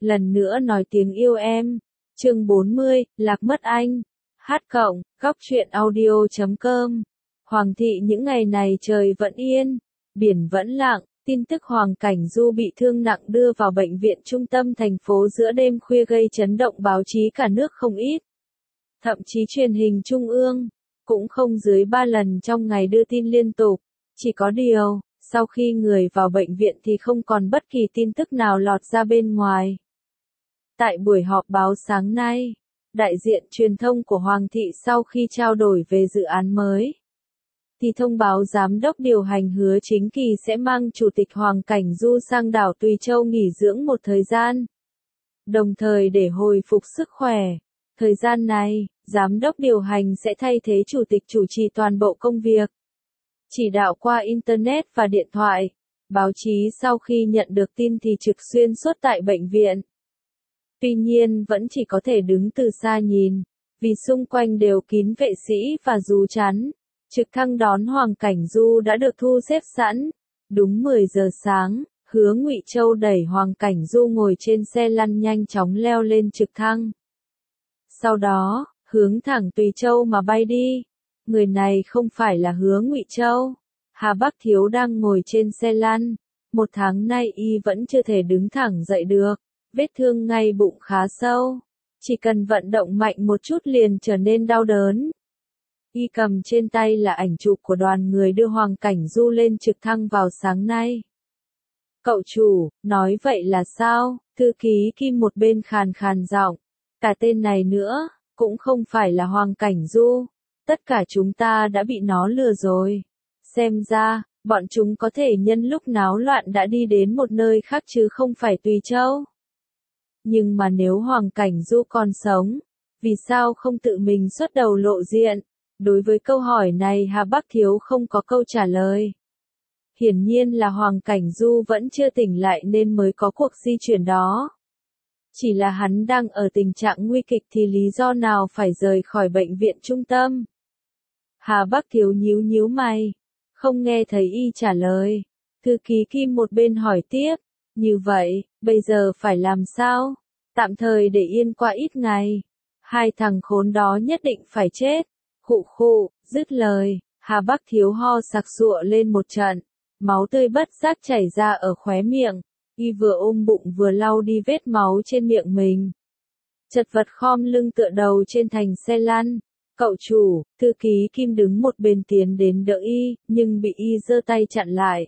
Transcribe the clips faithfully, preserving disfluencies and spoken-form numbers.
lần nữa nói tiếng yêu em. Chương bốn mươi, lạc mất anh. Hát cộng, góc truyện audio chấm com. Hoàng thị những ngày này trời vẫn yên, biển vẫn lặng, tin tức Hoàng Cảnh Du bị thương nặng đưa vào bệnh viện trung tâm thành phố giữa đêm khuya gây chấn động báo chí cả nước không ít. Thậm chí truyền hình trung ương, cũng không dưới ba lần trong ngày đưa tin liên tục. Chỉ có điều, sau khi người vào bệnh viện thì không còn bất kỳ tin tức nào lọt ra bên ngoài. Tại buổi họp báo sáng nay, đại diện truyền thông của Hoàng thị sau khi trao đổi về dự án mới, thì thông báo giám đốc điều hành Hứa Chính Kỳ sẽ mang Chủ tịch Hoàng Cảnh Du sang đảo Tùy Châu nghỉ dưỡng một thời gian, đồng thời để hồi phục sức khỏe. Thời gian này, giám đốc điều hành sẽ thay thế chủ tịch chủ trì toàn bộ công việc, chỉ đạo qua Internet và điện thoại. Báo chí sau khi nhận được tin thì trực xuyên suốt tại bệnh viện. Tuy nhiên vẫn chỉ có thể đứng từ xa nhìn, vì xung quanh đều kín vệ sĩ và rú chắn. Trực thăng đón Hoàng Cảnh Du đã được thu xếp sẵn. Đúng mười giờ sáng, Hứa Ngụy Châu đẩy Hoàng Cảnh Du ngồi trên xe lăn nhanh chóng leo lên trực thăng. Sau đó, hướng thẳng Tùy Châu mà bay đi. Người này không phải là Hứa Ngụy Châu. Hà Bắc Thiếu đang ngồi trên xe lăn. Một tháng nay y vẫn chưa thể đứng thẳng dậy được. Vết thương ngay bụng khá sâu. Chỉ cần vận động mạnh một chút liền trở nên đau đớn. Y cầm trên tay là ảnh chụp của đoàn người đưa Hoàng Cảnh Du lên trực thăng vào sáng nay. Cậu chủ, nói vậy là sao? Thư ký Kim một bên khàn khàn giọng. Cả tên này nữa, cũng không phải là Hoàng Cảnh Du. Tất cả chúng ta đã bị nó lừa rồi. Xem ra, bọn chúng có thể nhân lúc náo loạn đã đi đến một nơi khác chứ không phải Tùy Châu. Nhưng mà nếu Hoàng Cảnh Du còn sống, vì sao không tự mình xuất đầu lộ diện? Đối với câu hỏi này Hà Bắc Thiếu không có câu trả lời. Hiển nhiên là Hoàng Cảnh Du vẫn chưa tỉnh lại nên mới có cuộc di chuyển đó. Chỉ là hắn đang ở tình trạng nguy kịch thì lý do nào phải rời khỏi bệnh viện trung tâm? Hà Bắc Thiếu nhíu nhíu mày, không nghe thấy y trả lời. Thư ký Kim một bên hỏi tiếp, như vậy, bây giờ phải làm sao? Tạm thời để yên qua ít ngày. Hai thằng khốn đó nhất định phải chết. Khụ khụ, dứt lời, Hà Bắc Thiếu ho sặc sụa lên một trận. Máu tươi bất giác chảy ra ở khóe miệng. Y vừa ôm bụng vừa lau đi vết máu trên miệng mình. Chật vật khom lưng tựa đầu trên thành xe lăn. Cậu chủ, thư ký Kim đứng một bên tiến đến đỡ y, nhưng bị y giơ tay chặn lại.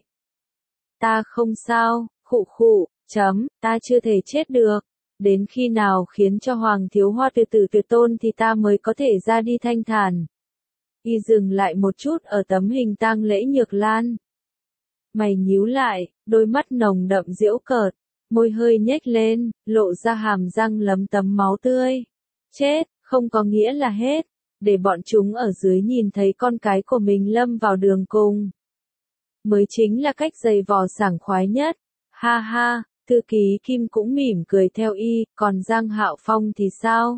Ta không sao, khụ khụ, chấm, ta chưa thể chết được. Đến khi nào khiến cho Hoàng Thiếu Hoa từ từ tuyệt tôn thì ta mới có thể ra đi thanh thản. Y dừng lại một chút ở tấm hình tang lễ Nhược Lan. Mày nhíu lại, đôi mắt nồng đậm giễu cợt, môi hơi nhếch lên, lộ ra hàm răng lấm tấm máu tươi. Chết, không có nghĩa là hết, để bọn chúng ở dưới nhìn thấy con cái của mình lâm vào đường cùng. Mới chính là cách giày vò sảng khoái nhất, ha ha. Thư ký Kim cũng mỉm cười theo y, còn Giang Hạo Phong thì sao?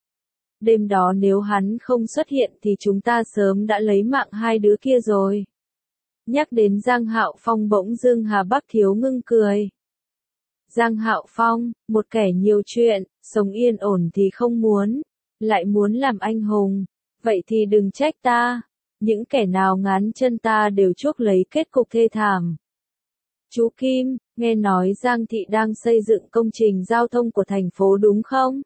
Đêm đó nếu hắn không xuất hiện thì chúng ta sớm đã lấy mạng hai đứa kia rồi. Nhắc đến Giang Hạo Phong bỗng dưng Hà Bắc Thiếu ngưng cười. Giang Hạo Phong, một kẻ nhiều chuyện, sống yên ổn thì không muốn, lại muốn làm anh hùng, vậy thì đừng trách ta, những kẻ nào ngán chân ta đều chuốc lấy kết cục thê thảm. Chú Kim, nghe nói Giang Thị đang xây dựng công trình giao thông của thành phố đúng không?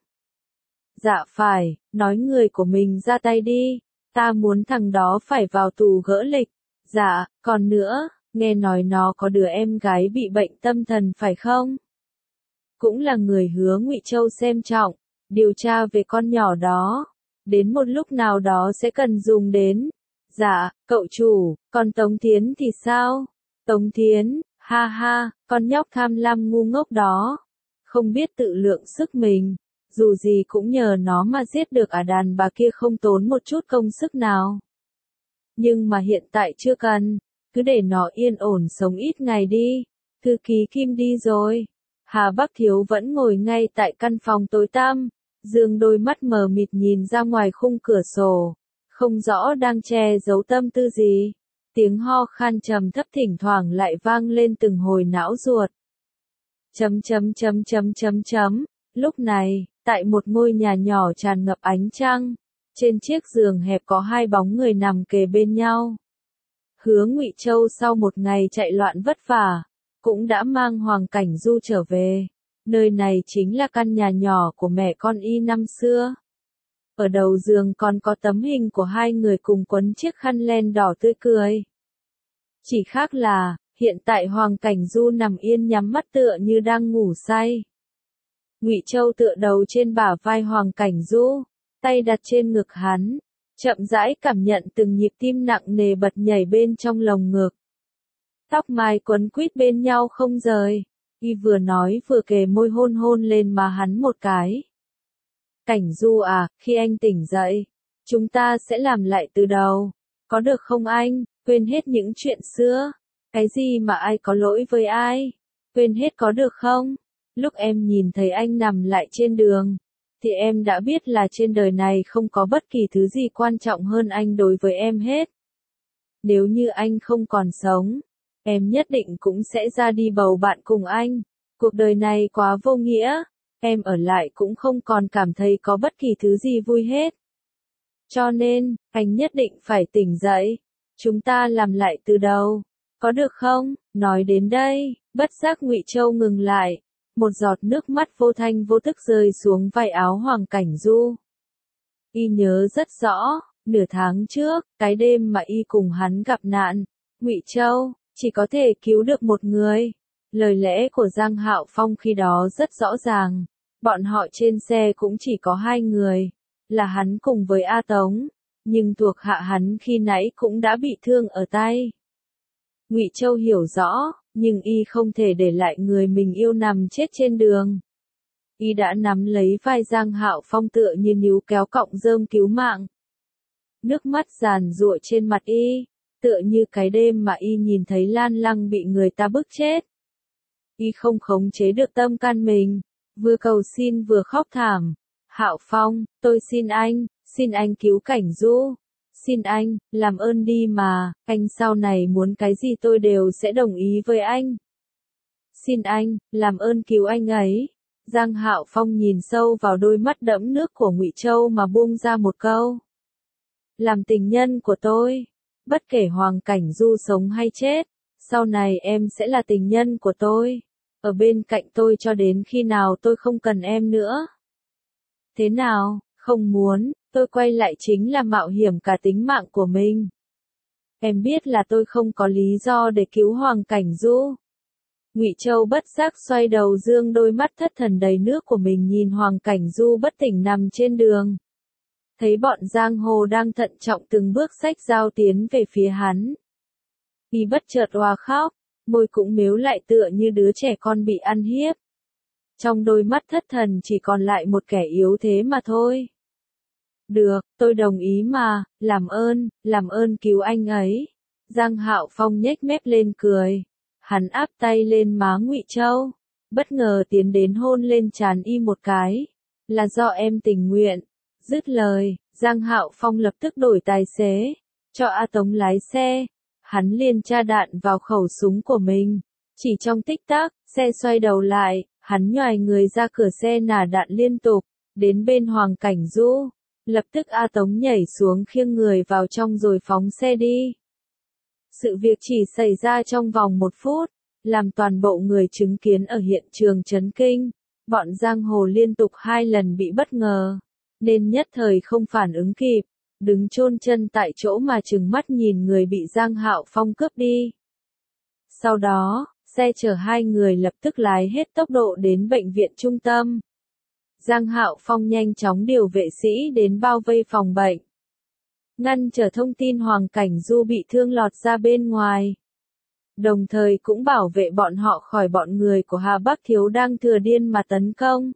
Dạ phải, nói người của mình ra tay đi, ta muốn thằng đó phải vào tù gỡ lịch. Dạ, còn nữa, nghe nói nó có đứa em gái bị bệnh tâm thần phải không? Cũng là người Hứa Ngụy Châu xem trọng, điều tra về con nhỏ đó, đến một lúc nào đó sẽ cần dùng đến. Dạ, cậu chủ, còn Tống Thiến thì sao? Tống Thiến, ha ha, con nhóc tham lam ngu ngốc đó, không biết tự lượng sức mình, dù gì cũng nhờ nó mà giết được ả đàn bà kia không tốn một chút công sức nào. Nhưng mà hiện tại chưa cần, cứ để nó yên ổn sống ít ngày đi. Thư ký Kim đi rồi. Hà Bắc Thiếu vẫn ngồi ngay tại căn phòng tối tăm, dương đôi mắt mờ mịt nhìn ra ngoài khung cửa sổ, không rõ đang che giấu tâm tư gì. Tiếng ho khan trầm thấp thỉnh thoảng lại vang lên từng hồi não ruột. Chấm chấm chấm chấm chấm chấm. Lúc này, tại một ngôi nhà nhỏ tràn ngập ánh trăng, trên chiếc giường hẹp có hai bóng người nằm kề bên nhau. Hứa Ngụy Châu sau một ngày chạy loạn vất vả, cũng đã mang Hoàng Cảnh Du trở về. Nơi này chính là căn nhà nhỏ của mẹ con y năm xưa. Ở đầu giường còn có tấm hình của hai người cùng quấn chiếc khăn len đỏ tươi cười. Chỉ khác là, hiện tại Hoàng Cảnh Du nằm yên nhắm mắt tựa như đang ngủ say. Ngụy Châu tựa đầu trên bả vai Hoàng Cảnh Du, tay đặt trên ngực hắn, chậm rãi cảm nhận từng nhịp tim nặng nề bật nhảy bên trong lồng ngực. Tóc mai quấn quýt bên nhau không rời, y vừa nói vừa kề môi hôn hôn lên má hắn một cái. Cảnh Du à, khi anh tỉnh dậy, chúng ta sẽ làm lại từ đầu, có được không anh, quên hết những chuyện xưa, cái gì mà ai có lỗi với ai, quên hết có được không? Lúc em nhìn thấy anh nằm lại trên đường, thì em đã biết là trên đời này không có bất kỳ thứ gì quan trọng hơn anh đối với em hết. Nếu như anh không còn sống, em nhất định cũng sẽ ra đi bầu bạn cùng anh. Cuộc đời này quá vô nghĩa, em ở lại cũng không còn cảm thấy có bất kỳ thứ gì vui hết. Cho nên, anh nhất định phải tỉnh dậy. Chúng ta làm lại từ đầu. Có được không? Nói đến đây, bất giác Ngụy Châu ngừng lại. Một giọt nước mắt vô thanh vô tức rơi xuống vai áo Hoàng Cảnh Du. Y nhớ rất rõ, nửa tháng trước, cái đêm mà y cùng hắn gặp nạn, Ngụy Châu chỉ có thể cứu được một người. Lời lẽ của Giang Hạo Phong khi đó rất rõ ràng, bọn họ trên xe cũng chỉ có hai người, là hắn cùng với A Tống, nhưng thuộc hạ hắn khi nãy cũng đã bị thương ở tay. Ngụy Châu hiểu rõ, nhưng y không thể để lại người mình yêu nằm chết trên đường. Y đã nắm lấy vai Giang Hạo Phong tựa như níu kéo cọng rơm cứu mạng. Nước mắt giàn giụa trên mặt y, tựa như cái đêm mà y nhìn thấy Lan Lăng bị người ta bức chết. Y không khống chế được tâm can mình, vừa cầu xin vừa khóc thảm. Hạo Phong, tôi xin anh, xin anh cứu Cảnh Du. Xin anh, làm ơn đi mà, anh sau này muốn cái gì tôi đều sẽ đồng ý với anh. Xin anh, làm ơn cứu anh ấy. Giang Hạo Phong nhìn sâu vào đôi mắt đẫm nước của Ngụy Châu mà buông ra một câu. Làm tình nhân của tôi, bất kể Hoàng Cảnh Du sống hay chết, sau này em sẽ là tình nhân của tôi, ở bên cạnh tôi cho đến khi nào tôi không cần em nữa. Thế nào, không muốn, tôi quay lại chính là mạo hiểm cả tính mạng của mình. Em biết là tôi không có lý do để cứu Hoàng Cảnh Du. Ngụy Châu bất giác xoay đầu dương đôi mắt thất thần đầy nước của mình nhìn Hoàng Cảnh Du bất tỉnh nằm trên đường. Thấy bọn giang hồ đang thận trọng từng bước xách dao tiến về phía hắn. Y bất chợt òa khóc, môi cũng mếu lại tựa như đứa trẻ con bị ăn hiếp. Trong đôi mắt thất thần chỉ còn lại một kẻ yếu thế mà thôi. Được, tôi đồng ý mà, làm ơn, làm ơn cứu anh ấy. Giang Hạo Phong nhếch mép lên cười. Hắn áp tay lên má Ngụy Châu, bất ngờ tiến đến hôn lên trán y một cái. Là do em tình nguyện. Dứt lời, Giang Hạo Phong lập tức đổi tài xế, cho A Tống lái xe. Hắn liền tra đạn vào khẩu súng của mình. Chỉ trong tích tắc, xe xoay đầu lại, hắn nhoài người ra cửa xe nả đạn liên tục, đến bên Hoàng Cảnh Du. Lập tức A Tống nhảy xuống khiêng người vào trong rồi phóng xe đi. Sự việc chỉ xảy ra trong vòng một phút, làm toàn bộ người chứng kiến ở hiện trường chấn kinh. Bọn giang hồ liên tục hai lần bị bất ngờ, nên nhất thời không phản ứng kịp, đứng chôn chân tại chỗ mà trừng mắt nhìn người bị Giang Hạo Phong cướp đi. Sau đó, xe chở hai người lập tức lái hết tốc độ đến bệnh viện trung tâm. Giang Hạo Phong nhanh chóng điều vệ sĩ đến bao vây phòng bệnh, ngăn trở thông tin Hoàng Cảnh Du bị thương lọt ra bên ngoài. Đồng thời cũng bảo vệ bọn họ khỏi bọn người của Hà Bắc Thiếu đang thừa điên mà tấn công.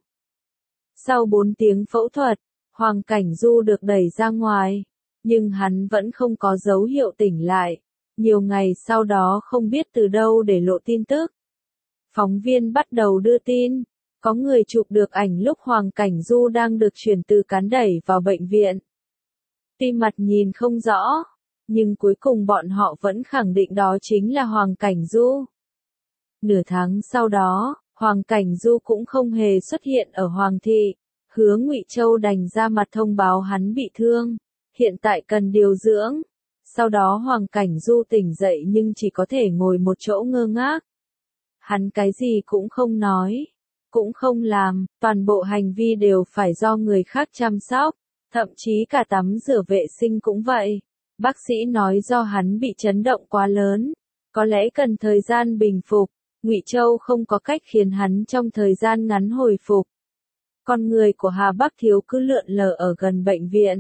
Sau bốn tiếng phẫu thuật, Hoàng Cảnh Du được đẩy ra ngoài, nhưng hắn vẫn không có dấu hiệu tỉnh lại. Nhiều ngày sau đó không biết từ đâu để lộ tin tức. Phóng viên bắt đầu đưa tin, có người chụp được ảnh lúc Hoàng Cảnh Du đang được chuyển từ cán đẩy vào bệnh viện. Tuy mặt nhìn không rõ, nhưng cuối cùng bọn họ vẫn khẳng định đó chính là Hoàng Cảnh Du. Nửa tháng sau đó, Hoàng Cảnh Du cũng không hề xuất hiện ở Hoàng thị. Hứa Ngụy Châu đành ra mặt thông báo hắn bị thương, hiện tại cần điều dưỡng. Sau đó Hoàng Cảnh Du tỉnh dậy nhưng chỉ có thể ngồi một chỗ ngơ ngác. Hắn cái gì cũng không nói, cũng không làm, toàn bộ hành vi đều phải do người khác chăm sóc, thậm chí cả tắm rửa vệ sinh cũng vậy. Bác sĩ nói do hắn bị chấn động quá lớn, có lẽ cần thời gian bình phục. Ngụy Châu không có cách khiến hắn trong thời gian ngắn hồi phục. Con người của Hà Bắc Thiếu cứ lượn lờ ở gần bệnh viện.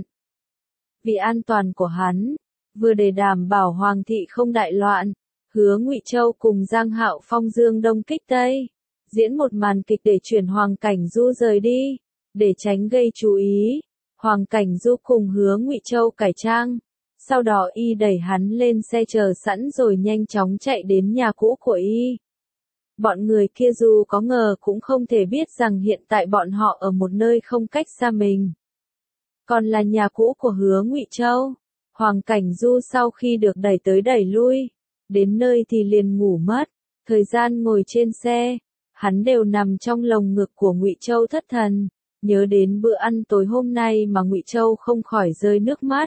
Vì an toàn của hắn, vừa để đảm bảo Hoàng thị không đại loạn, Hứa Ngụy Châu cùng Giang Hạo Phong dương đông kích tây, diễn một màn kịch để chuyển Hoàng Cảnh Du rời đi, để tránh gây chú ý. Hoàng Cảnh Du cùng Hứa Ngụy Châu cải trang, sau đó y đẩy hắn lên xe chờ sẵn rồi nhanh chóng chạy đến nhà cũ của y. Bọn người kia dù có ngờ cũng không thể biết rằng hiện tại bọn họ ở một nơi không cách xa mình. Còn là nhà cũ của Hứa Ngụy Châu. Hoàng Cảnh Du sau khi được đẩy tới đẩy lui, đến nơi thì liền ngủ mất. Thời gian ngồi trên xe, hắn đều nằm trong lồng ngực của Ngụy Châu thất thần, nhớ đến bữa ăn tối hôm nay mà Ngụy Châu không khỏi rơi nước mắt.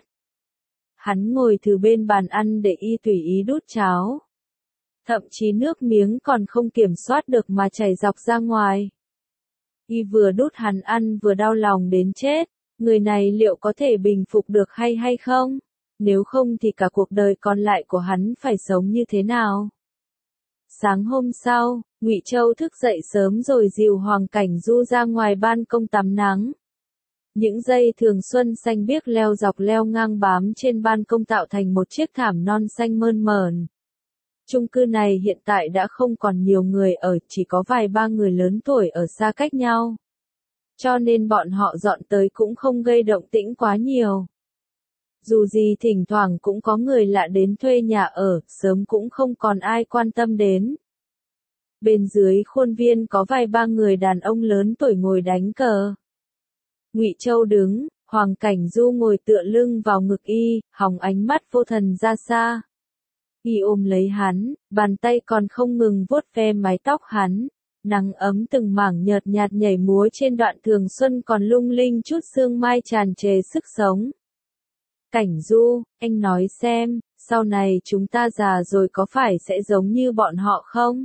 Hắn ngồi từ bên bàn ăn để y tùy ý đút cháo. Thậm chí nước miếng còn không kiểm soát được mà chảy dọc ra ngoài. Y vừa đút hắn ăn vừa đau lòng đến chết, người này liệu có thể bình phục được hay hay không? Nếu không thì cả cuộc đời còn lại của hắn phải sống như thế nào? Sáng hôm sau, Ngụy Châu thức dậy sớm rồi dìu Hoàng Cảnh Du ra ngoài ban công tắm nắng. Những dây thường xuân xanh biếc leo dọc leo ngang bám trên ban công tạo thành một chiếc thảm non xanh mơn mởn. Chung cư này hiện tại đã không còn nhiều người ở, chỉ có vài ba người lớn tuổi ở xa cách nhau. Cho nên bọn họ dọn tới cũng không gây động tĩnh quá nhiều. Dù gì thỉnh thoảng cũng có người lạ đến thuê nhà ở, sớm cũng không còn ai quan tâm đến. Bên dưới khuôn viên có vài ba người đàn ông lớn tuổi ngồi đánh cờ. Ngụy Châu đứng, Hoàng Cảnh Du ngồi tựa lưng vào ngực y, hòng ánh mắt vô thần ra xa. Y ôm lấy hắn, bàn tay còn không ngừng vuốt ve mái tóc hắn. Nắng ấm từng mảng nhợt nhạt nhảy múa trên đoạn thường xuân còn lung linh chút sương mai tràn trề sức sống. Cảnh Du, anh nói xem, sau này chúng ta già rồi có phải sẽ giống như bọn họ không?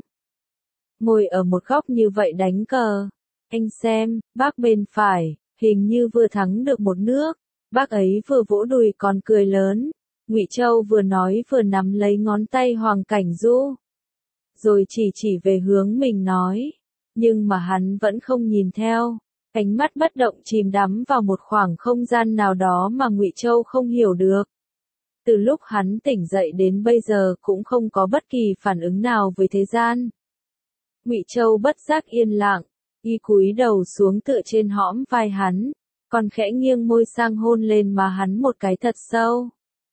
Ngồi ở một góc như vậy đánh cờ. Anh xem, bác bên phải, hình như vừa thắng được một nước. Bác ấy vừa vỗ đùi còn cười lớn. Ngụy Châu vừa nói vừa nắm lấy ngón tay Hoàng Cảnh Du. Rồi chỉ chỉ về hướng mình nói. Nhưng mà hắn vẫn không nhìn theo. Ánh mắt bất động chìm đắm vào một khoảng không gian nào đó mà Ngụy Châu không hiểu được. Từ lúc hắn tỉnh dậy đến bây giờ cũng không có bất kỳ phản ứng nào với thế gian. Ngụy Châu bất giác yên lặng, y cúi đầu xuống tựa trên hõm vai hắn, còn khẽ nghiêng môi sang hôn lên má hắn một cái thật sâu.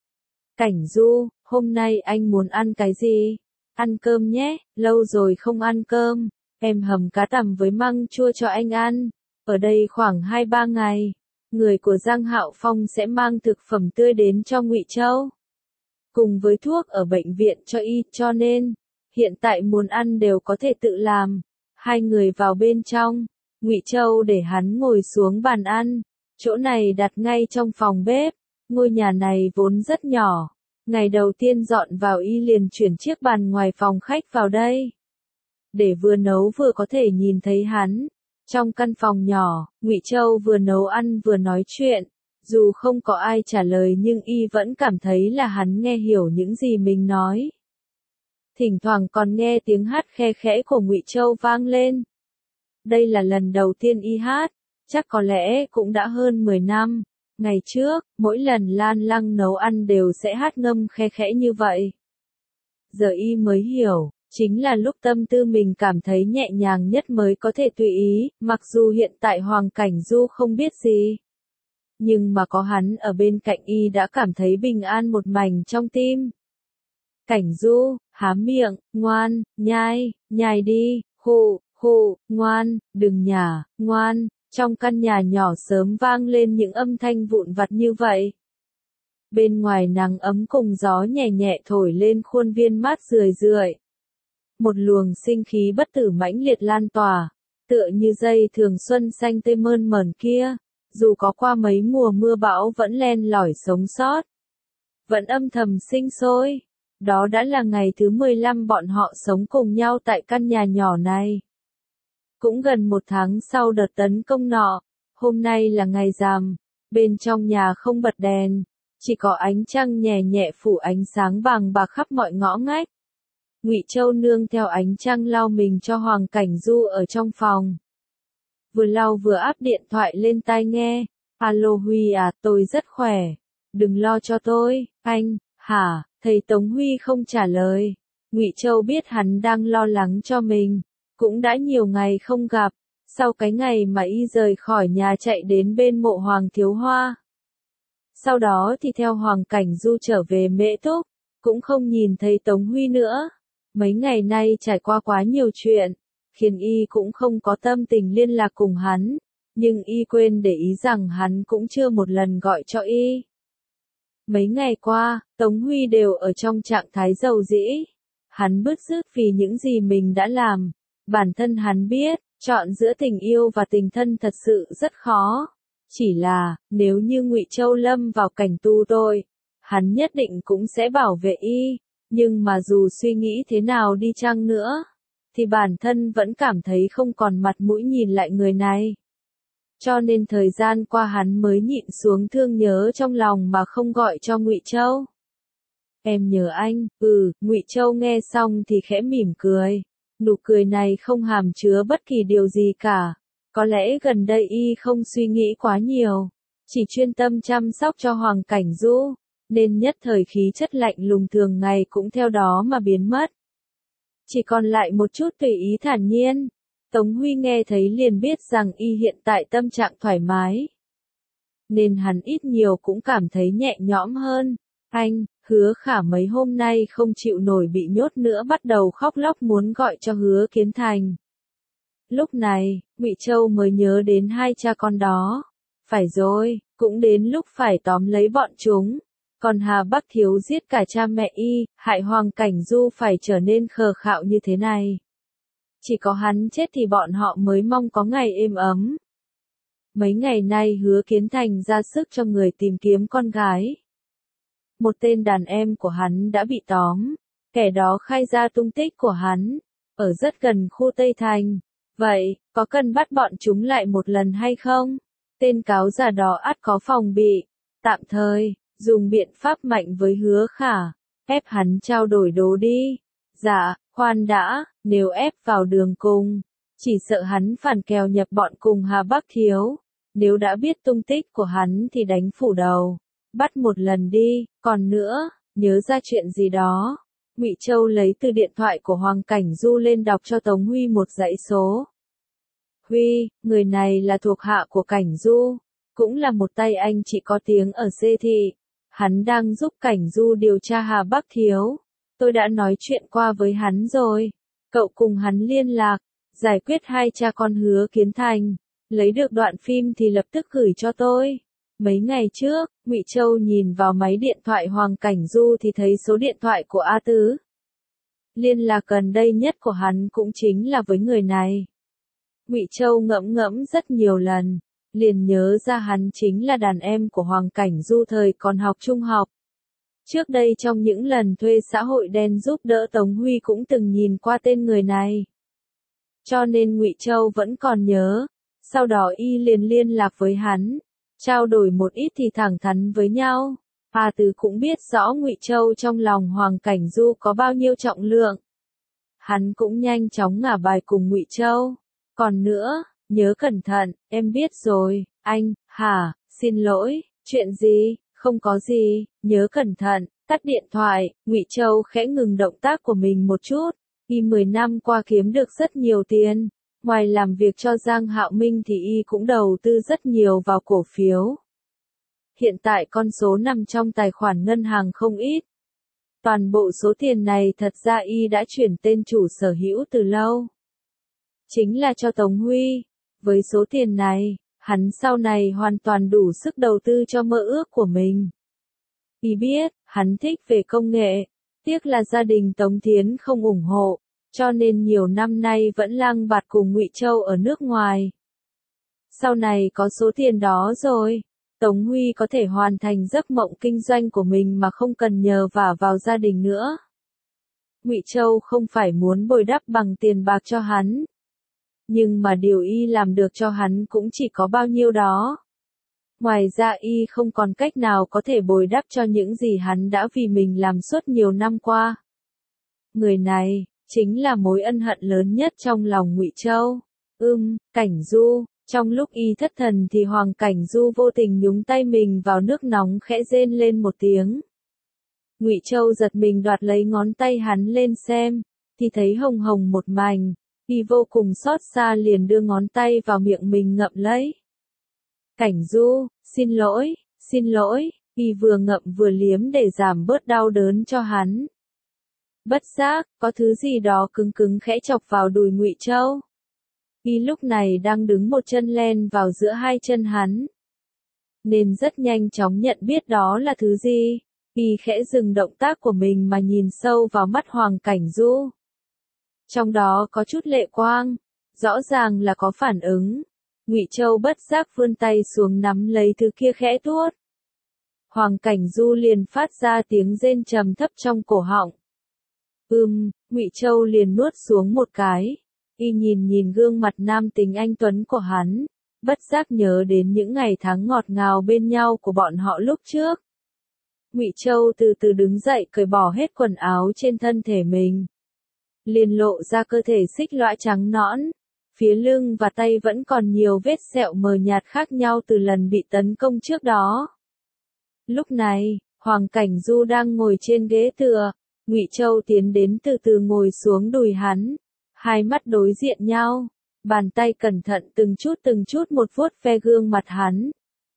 Cảnh Du, hôm nay anh muốn ăn cái gì? Ăn cơm nhé, lâu rồi không ăn cơm, em hầm cá tằm với măng chua cho anh ăn. Ở đây khoảng hai ba ngày, người của Giang Hạo Phong sẽ mang thực phẩm tươi đến cho Ngụy Châu. Cùng với thuốc ở bệnh viện cho y, cho nên, hiện tại muốn ăn đều có thể tự làm. Hai người vào bên trong, Ngụy Châu để hắn ngồi xuống bàn ăn, chỗ này đặt ngay trong phòng bếp. Ngôi nhà này vốn rất nhỏ, ngày đầu tiên dọn vào y liền chuyển chiếc bàn ngoài phòng khách vào đây. Để vừa nấu vừa có thể nhìn thấy hắn. Trong căn phòng nhỏ, Ngụy Châu vừa nấu ăn vừa nói chuyện, dù không có ai trả lời nhưng y vẫn cảm thấy là hắn nghe hiểu những gì mình nói. Thỉnh thoảng còn nghe tiếng hát khe khẽ của Ngụy Châu vang lên. Đây là lần đầu tiên y hát, chắc có lẽ cũng đã hơn mười năm. Ngày trước, mỗi lần Lan Lăng nấu ăn đều sẽ hát ngâm khe khẽ như vậy. Giờ y mới hiểu, chính là lúc tâm tư mình cảm thấy nhẹ nhàng nhất mới có thể tùy ý, mặc dù hiện tại Hoàng Cảnh Du không biết gì. Nhưng mà có hắn ở bên cạnh y đã cảm thấy bình an một mảnh trong tim. Cảnh Du, há miệng, ngoan, nhai, nhai đi, hù, hù, ngoan, đừng nhả, ngoan. Trong căn nhà nhỏ sớm vang lên những âm thanh vụn vặt như vậy. Bên ngoài nắng ấm cùng gió nhẹ nhẹ thổi lên khuôn viên mát rười rượi. Một luồng sinh khí bất tử mãnh liệt lan tỏa, tựa như dây thường xuân xanh tươi mơn mởn kia, dù có qua mấy mùa mưa bão vẫn len lỏi sống sót, vẫn âm thầm sinh sôi. Đó đã là ngày thứ mười lăm bọn họ sống cùng nhau tại căn nhà nhỏ này. Cũng gần một tháng sau đợt tấn công nọ, hôm nay là ngày rằm, bên trong nhà không bật đèn, chỉ có ánh trăng nhẹ nhẹ phủ ánh sáng vàng bạc khắp mọi ngõ ngách. Ngụy Châu nương theo ánh trăng lau mình cho Hoàng Cảnh Du ở trong phòng. Vừa lau vừa áp điện thoại lên tai nghe, "Alo Huy à, tôi rất khỏe, đừng lo cho tôi." "Anh, hả?" Thầy Tống Huy không trả lời. Ngụy Châu biết hắn đang lo lắng cho mình, cũng đã nhiều ngày không gặp, sau cái ngày mà y rời khỏi nhà chạy đến bên mộ Hoàng Thiếu Hoa. Sau đó thì theo Hoàng Cảnh Du trở về Mễ Túc, cũng không nhìn thấy Tống Huy nữa. Mấy ngày nay trải qua quá nhiều chuyện, khiến y cũng không có tâm tình liên lạc cùng hắn, nhưng y quên để ý rằng hắn cũng chưa một lần gọi cho y. Mấy ngày qua, Tống Huy đều ở trong trạng thái dầu dĩ. Hắn bứt rứt vì những gì mình đã làm. Bản thân hắn biết, chọn giữa tình yêu và tình thân thật sự rất khó. Chỉ là, nếu như Ngụy Châu lâm vào cảnh tu tội, hắn nhất định cũng sẽ bảo vệ y. Nhưng mà dù suy nghĩ thế nào đi chăng nữa, thì bản thân vẫn cảm thấy không còn mặt mũi nhìn lại người này. Cho nên thời gian qua hắn mới nhịn xuống thương nhớ trong lòng mà không gọi cho Ngụy Châu. "Em nhớ anh." "Ừ." Ngụy Châu nghe xong thì khẽ mỉm cười. Nụ cười này không hàm chứa bất kỳ điều gì cả. Có lẽ gần đây y không suy nghĩ quá nhiều, chỉ chuyên tâm chăm sóc cho Hoàng Cảnh Du, nên nhất thời khí chất lạnh lùng thường ngày cũng theo đó mà biến mất. Chỉ còn lại một chút tùy ý thản nhiên. Tống Huy nghe thấy liền biết rằng y hiện tại tâm trạng thoải mái, nên hắn ít nhiều cũng cảm thấy nhẹ nhõm hơn. "Anh, Hứa Khả mấy hôm nay không chịu nổi bị nhốt nữa, bắt đầu khóc lóc muốn gọi cho Hứa Kiến Thành." Lúc này, Ngụy Châu mới nhớ đến hai cha con đó. Phải rồi, cũng đến lúc phải tóm lấy bọn chúng. Còn Hà Bắc Thiếu giết cả cha mẹ y, hại Hoàng Cảnh Du phải trở nên khờ khạo như thế này. Chỉ có hắn chết thì bọn họ mới mong có ngày êm ấm. Mấy ngày nay Hứa Kiến Thành ra sức cho người tìm kiếm con gái. Một tên đàn em của hắn đã bị tóm, kẻ đó khai ra tung tích của hắn, ở rất gần khu Tây Thành. Vậy, có cần bắt bọn chúng lại một lần hay không? Tên cáo già đó ắt có phòng bị, tạm thời, dùng biện pháp mạnh với Hứa Khả, ép hắn trao đổi đồ đi. Dạ, khoan đã, nếu ép vào đường cùng, chỉ sợ hắn phản kèo nhập bọn cùng Hà Bắc Thiếu. Nếu đã biết tung tích của hắn thì đánh phủ đầu, bắt một lần đi. Còn nữa, nhớ ra chuyện gì đó. Ngụy Châu lấy từ điện thoại của Hoàng Cảnh Du lên đọc cho Tống Huy một dãy số. "Huy, người này là thuộc hạ của Cảnh Du, cũng là một tay anh chị có tiếng ở Xê Thị. Hắn đang giúp Cảnh Du điều tra Hà Bắc Thiếu. Tôi đã nói chuyện qua với hắn rồi. Cậu cùng hắn liên lạc, giải quyết hai cha con Hứa Kiến Thành. Lấy được đoạn phim thì lập tức gửi cho tôi." Mấy ngày trước, Ngụy Châu nhìn vào máy điện thoại Hoàng Cảnh Du thì thấy số điện thoại của A Tứ. Liên lạc gần đây nhất của hắn cũng chính là với người này. Ngụy Châu ngẫm ngẫm rất nhiều lần, liền nhớ ra hắn chính là đàn em của Hoàng Cảnh Du thời còn học trung học. Trước đây trong những lần thuê xã hội đen giúp đỡ Tống Huy cũng từng nhìn qua tên người này. Cho nên Ngụy Châu vẫn còn nhớ, sau đó y liền liên lạc với hắn, trao đổi một ít thì thẳng thắn với nhau. A Tứ cũng biết rõ Ngụy Châu trong lòng Hoàng Cảnh Du có bao nhiêu trọng lượng. Hắn cũng nhanh chóng ngả bài cùng Ngụy Châu. "Còn nữa, nhớ cẩn thận." "Em biết rồi, anh." "Hả, xin lỗi, chuyện gì?" "Không có gì, nhớ cẩn thận." Tắt điện thoại, Ngụy Châu khẽ ngừng động tác của mình một chút. Y mười năm qua kiếm được rất nhiều tiền. Ngoài làm việc cho Giang Hạo Minh thì y cũng đầu tư rất nhiều vào cổ phiếu. Hiện tại con số nằm trong tài khoản ngân hàng không ít. Toàn bộ số tiền này thật ra y đã chuyển tên chủ sở hữu từ lâu. Chính là cho Tống Huy. Với số tiền này, hắn sau này hoàn toàn đủ sức đầu tư cho mơ ước của mình. Y biết, hắn thích về công nghệ. Tiếc là gia đình Tống Thiến không ủng hộ. cho nên nhiều năm nay vẫn lang bạt cùng Ngụy Châu ở nước ngoài. Sau này có số tiền đó rồi, Tống Huy có thể hoàn thành giấc mộng kinh doanh của mình mà không cần nhờ vả vào gia đình nữa. Ngụy Châu không phải muốn bồi đắp bằng tiền bạc cho hắn, nhưng mà điều y làm được cho hắn cũng chỉ có bao nhiêu đó. Ngoài ra y không còn cách nào có thể bồi đắp cho những gì hắn đã vì mình làm suốt nhiều năm qua. Người này chính là mối ân hận lớn nhất trong lòng Ngụy Châu. Ưm, Cảnh Du, trong lúc y thất thần thì Hoàng Cảnh Du vô tình nhúng tay mình vào nước nóng khẽ rên lên một tiếng. Ngụy Châu giật mình đoạt lấy ngón tay hắn lên xem, thì thấy hồng hồng một mảnh, y vô cùng xót xa liền đưa ngón tay vào miệng mình ngậm lấy. Cảnh Du, xin lỗi, xin lỗi, y vừa ngậm vừa liếm để giảm bớt đau đớn cho hắn. Bất giác, có thứ gì đó cứng cứng khẽ chọc vào đùi Ngụy Châu. Y lúc này đang đứng một chân len vào giữa hai chân hắn, nên rất nhanh chóng nhận biết đó là thứ gì. Y khẽ dừng động tác của mình mà nhìn sâu vào mắt Hoàng Cảnh Du. Trong đó có chút lệ quang, rõ ràng là có phản ứng. Ngụy Châu bất giác vươn tay xuống nắm lấy thứ kia khẽ tuốt. Hoàng Cảnh Du liền phát ra tiếng rên trầm thấp trong cổ họng. Ừm, Ngụy Châu liền nuốt xuống một cái. Y nhìn nhìn gương mặt nam tính anh tuấn của hắn, bất giác nhớ đến những ngày tháng ngọt ngào bên nhau của bọn họ lúc trước. Ngụy Châu từ từ đứng dậy cởi bỏ hết quần áo trên thân thể mình, liền lộ ra cơ thể xích lõa trắng nõn, phía lưng và tay vẫn còn nhiều vết sẹo mờ nhạt khác nhau từ lần bị tấn công trước đó. Lúc này, Hoàng Cảnh Du đang ngồi trên ghế tựa, Ngụy Châu tiến đến từ từ ngồi xuống đùi hắn, hai mắt đối diện nhau, bàn tay cẩn thận từng chút từng chút một vuốt ve gương mặt hắn,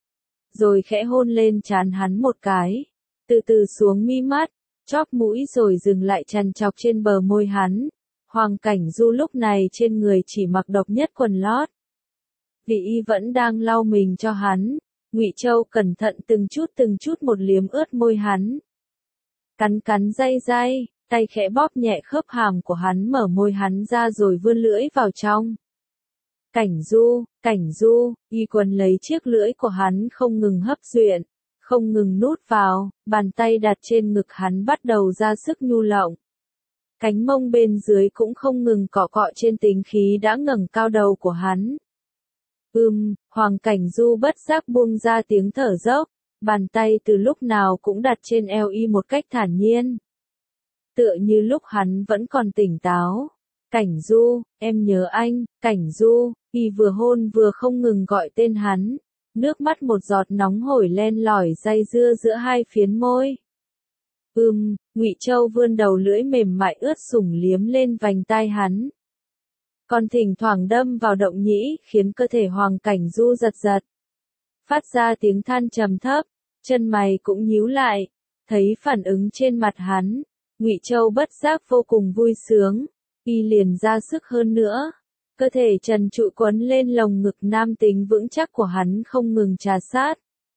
rồi khẽ hôn lên trán hắn một cái, từ từ xuống mi mắt, chóp mũi rồi dừng lại chằn chọc trên bờ môi hắn. Hoàng Cảnh Du lúc này trên người chỉ mặc độc nhất quần lót. Vì y vẫn đang lau mình cho hắn, Ngụy Châu cẩn thận từng chút từng chút một liếm ướt môi hắn. Cắn cắn day day, tay khẽ bóp nhẹ khớp hàm của hắn, mở môi hắn ra rồi vươn lưỡi vào trong. Cảnh Du, Cảnh Du, y quấn lấy chiếc lưỡi của hắn không ngừng hấp duyện, không ngừng nuốt vào, bàn tay đặt trên ngực hắn bắt đầu ra sức nhu lộng. Cánh mông bên dưới cũng không ngừng cọ cọ trên tính khí đã ngẩng cao đầu của hắn. Ừm, Hoàng Cảnh Du bất giác buông ra tiếng thở dốc, bàn tay từ lúc nào cũng đặt trên eo y một cách thản nhiên. Tựa như lúc hắn vẫn còn tỉnh táo. Cảnh Du, em nhớ anh, Cảnh Du, y vừa hôn vừa không ngừng gọi tên hắn, nước mắt một giọt nóng hổi len lỏi day dưa giữa hai phiến môi. Ừm, Ngụy Châu vươn đầu lưỡi mềm mại ướt sủng liếm lên vành tai hắn. Còn thỉnh thoảng đâm vào động nhĩ khiến cơ thể Hoàng Cảnh Du giật giật. Phát ra tiếng than trầm thấp, chân mày cũng nhíu lại, thấy phản ứng trên mặt hắn, Ngụy Châu bất giác vô cùng vui sướng, y liền ra sức hơn nữa. Cơ thể trần trụi quấn lên lồng ngực nam tính vững chắc của hắn không ngừng trà sát.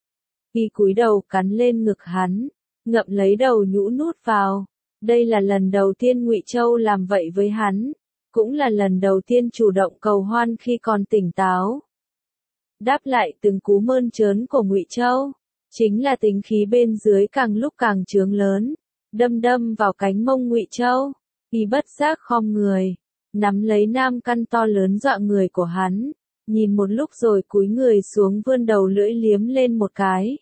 Y cúi đầu cắn lên ngực hắn, ngậm lấy đầu nhũ nuốt vào. Đây là lần đầu tiên Ngụy Châu làm vậy với hắn, cũng là lần đầu tiên chủ động cầu hoan khi còn tỉnh táo. Đáp lại từng cú mơn trớn của Ngụy Châu, chính là tính khí bên dưới càng lúc càng trướng lớn, đâm đâm vào cánh mông Ngụy Châu. Y bất giác khom người, nắm lấy nam căn to lớn dọa người của hắn, nhìn một lúc rồi cúi người xuống vươn đầu lưỡi liếm lên một cái.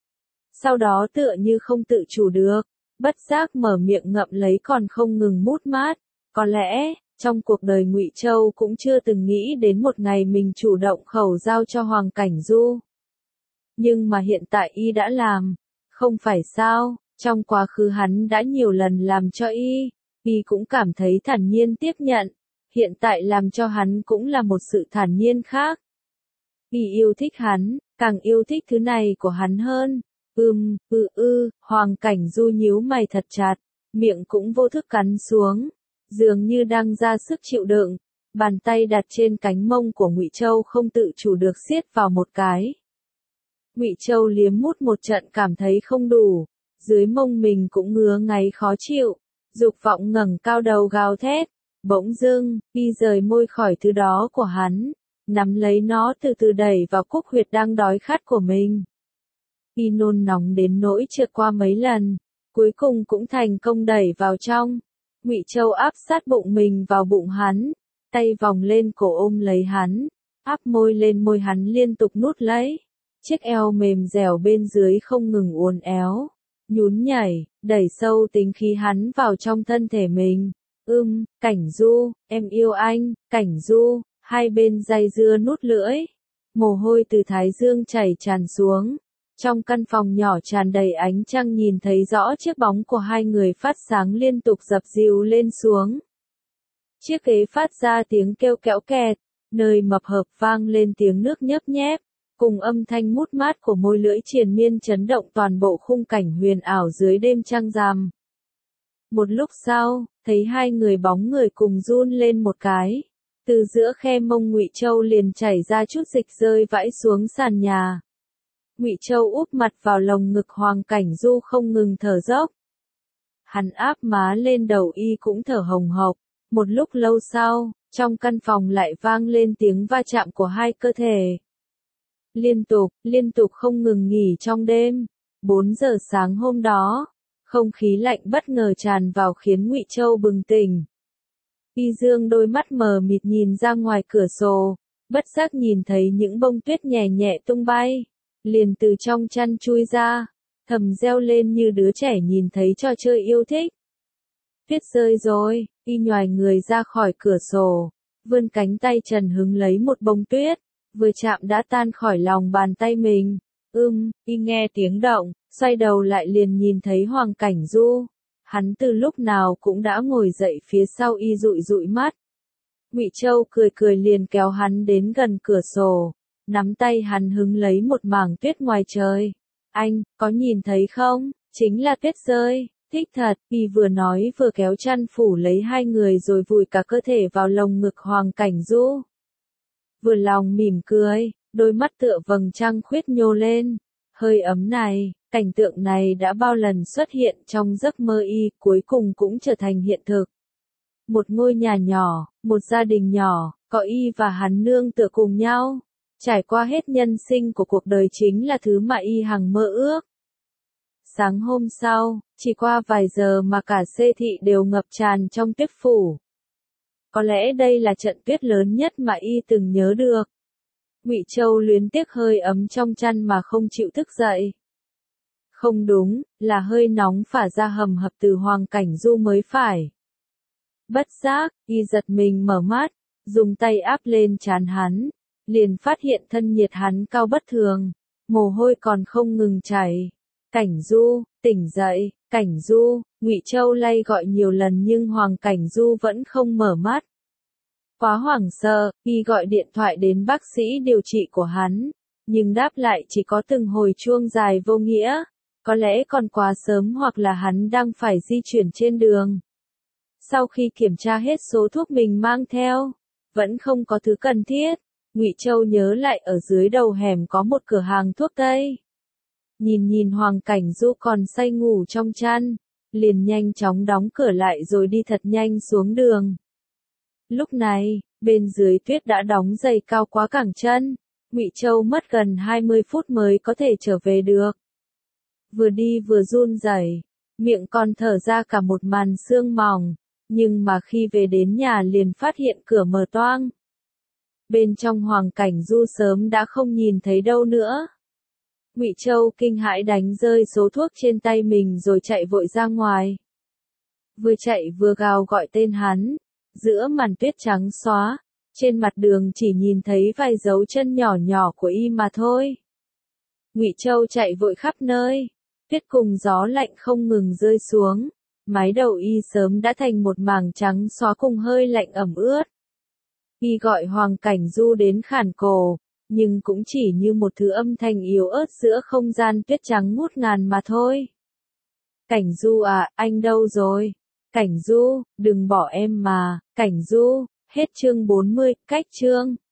Sau đó tựa như không tự chủ được, bất giác mở miệng ngậm lấy còn không ngừng mút mát. Có lẽ, trong cuộc đời Ngụy Châu cũng chưa từng nghĩ đến một ngày mình chủ động khẩu giao cho Hoàng Cảnh Du. Nhưng mà hiện tại y đã làm, không phải sao, trong quá khứ hắn đã nhiều lần làm cho y, y cũng cảm thấy thản nhiên tiếp nhận, hiện tại làm cho hắn cũng là một sự thản nhiên khác. Y yêu thích hắn, càng yêu thích thứ này của hắn hơn. Ừm, ư ư, Hoàng Cảnh Du nhíu mày thật chặt, miệng cũng vô thức cắn xuống, dường như đang ra sức chịu đựng, bàn tay đặt trên cánh mông của Ngụy Châu không tự chủ được siết vào một cái. Ngụy Châu liếm mút một trận cảm thấy không đủ, dưới mông mình cũng ngứa ngáy khó chịu, dục vọng ngẩng cao đầu gào thét, Bỗng dưng, y rời môi khỏi thứ đó của hắn, nắm lấy nó từ từ đẩy vào cúc huyệt đang đói khát của mình. Y nôn nóng đến nỗi trượt qua mấy lần, cuối cùng cũng thành công đẩy vào trong. Ngụy Châu áp sát bụng mình vào bụng hắn, tay vòng lên cổ ôm lấy hắn, áp môi lên môi hắn liên tục nút lấy. Chiếc eo mềm dẻo bên dưới không ngừng uốn éo, nhún nhảy, đẩy sâu tính khí hắn vào trong thân thể mình. Ưm, Cảnh Du, em yêu anh, Cảnh Du, hai bên dây dưa nút lưỡi. Mồ hôi từ thái dương chảy tràn xuống. Trong căn phòng nhỏ tràn đầy ánh trăng nhìn thấy rõ chiếc bóng của hai người phát sáng liên tục dập dìu lên xuống. Chiếc ghế phát ra tiếng kêu kéo kẹt, nơi mập hợp vang lên tiếng nước nhấp nhép, cùng âm thanh mút mát của môi lưỡi triền miên chấn động toàn bộ khung cảnh huyền ảo dưới đêm trăng rằm. Một lúc sau, thấy hai người bóng người cùng run lên một cái, từ giữa khe mông Ngụy Châu liền chảy ra chút dịch rơi vãi xuống sàn nhà. Ngụy Châu úp mặt vào lồng ngực Hoàng Cảnh Du không ngừng thở dốc. Hắn áp má lên đầu y cũng thở hồng hộc. Một lúc lâu sau, trong căn phòng lại vang lên tiếng va chạm của hai cơ thể. Liên tục, liên tục không ngừng nghỉ trong đêm. Bốn giờ sáng hôm đó, không khí lạnh bất ngờ tràn vào khiến Ngụy Châu bừng tỉnh. Y dương đôi mắt mờ mịt nhìn ra ngoài cửa sổ, bất giác nhìn thấy những bông tuyết nhẹ nhẹ tung bay, liền từ trong chăn chui ra, thầm reo lên như đứa trẻ nhìn thấy trò chơi yêu thích. Tuyết rơi rồi, y nhoài người ra khỏi cửa sổ, vươn cánh tay trần hứng lấy một bông tuyết, vừa chạm đã tan khỏi lòng bàn tay mình. Ưm, y nghe tiếng động, xoay đầu lại liền nhìn thấy Hoàng Cảnh Du. Hắn từ lúc nào cũng đã ngồi dậy phía sau y dụi dụi mắt. Ngụy Châu cười cười liền kéo hắn đến gần cửa sổ, nắm tay hắn hứng lấy một mảng tuyết ngoài trời. Anh, có nhìn thấy không? Chính là tuyết rơi, thích thật. Y vừa nói vừa kéo chăn phủ lấy hai người rồi vùi cả cơ thể vào lồng ngực Hoàng Cảnh Du. Vừa lòng mỉm cười, đôi mắt tựa vầng trăng khuyết nhô lên. Hơi ấm này, cảnh tượng này đã bao lần xuất hiện trong giấc mơ y, cuối cùng cũng trở thành hiện thực. Một ngôi nhà nhỏ, một gia đình nhỏ, có y và hắn nương tựa cùng nhau. Trải qua hết nhân sinh của cuộc đời chính là thứ mà y hằng mơ ước. Sáng hôm sau, chỉ qua vài giờ mà cả Xê Thị đều ngập tràn trong tuyết phủ. Có lẽ đây là trận tuyết lớn nhất mà y từng nhớ được. Ngụy Châu luyến tiếc hơi ấm trong chăn mà không chịu thức dậy. Không đúng, là hơi nóng phả ra hầm hập từ Hoàng Cảnh Du mới phải. Bất giác, y giật mình mở mắt, dùng tay áp lên trán hắn, liền phát hiện thân nhiệt hắn cao bất thường, mồ hôi còn không ngừng chảy. Cảnh Du, tỉnh dậy, Cảnh Du, Ngụy Châu lay gọi nhiều lần nhưng Hoàng Cảnh Du vẫn không mở mắt. Quá hoảng sợ, y gọi điện thoại đến bác sĩ điều trị của hắn, nhưng đáp lại chỉ có từng hồi chuông dài vô nghĩa, có lẽ còn quá sớm hoặc là hắn đang phải di chuyển trên đường. Sau khi kiểm tra hết số thuốc mình mang theo, vẫn không có thứ cần thiết, Ngụy Châu nhớ lại ở dưới đầu hẻm có một cửa hàng thuốc tây. Nhìn nhìn Hoàng Cảnh Du còn say ngủ trong chăn, liền nhanh chóng đóng cửa lại rồi đi thật nhanh xuống đường. Lúc này, bên dưới tuyết đã đóng dày cao quá cẳng chân, Ngụy Châu mất gần hai mươi phút mới có thể trở về được. Vừa đi vừa run rẩy, miệng còn thở ra cả một màn sương mỏng, nhưng mà khi về đến nhà liền phát hiện cửa mở toang. Bên trong Hoàng Cảnh Du sớm đã không nhìn thấy đâu nữa. Ngụy Châu kinh hãi đánh rơi số thuốc trên tay mình rồi chạy vội ra ngoài. Vừa chạy vừa gào gọi tên hắn, giữa màn tuyết trắng xóa, trên mặt đường chỉ nhìn thấy vài dấu chân nhỏ nhỏ của y mà thôi. Ngụy Châu chạy vội khắp nơi, tuyết cùng gió lạnh không ngừng rơi xuống, mái đầu y sớm đã thành một mảng trắng xóa cùng hơi lạnh ẩm ướt. Y gọi Hoàng Cảnh Du đến khản cổ, nhưng cũng chỉ như một thứ âm thanh yếu ớt giữa không gian tuyết trắng ngút ngàn mà thôi. Cảnh Du à, anh đâu rồi? Cảnh Du, đừng bỏ em mà, Cảnh Du, hết chương bốn mươi, cách chương.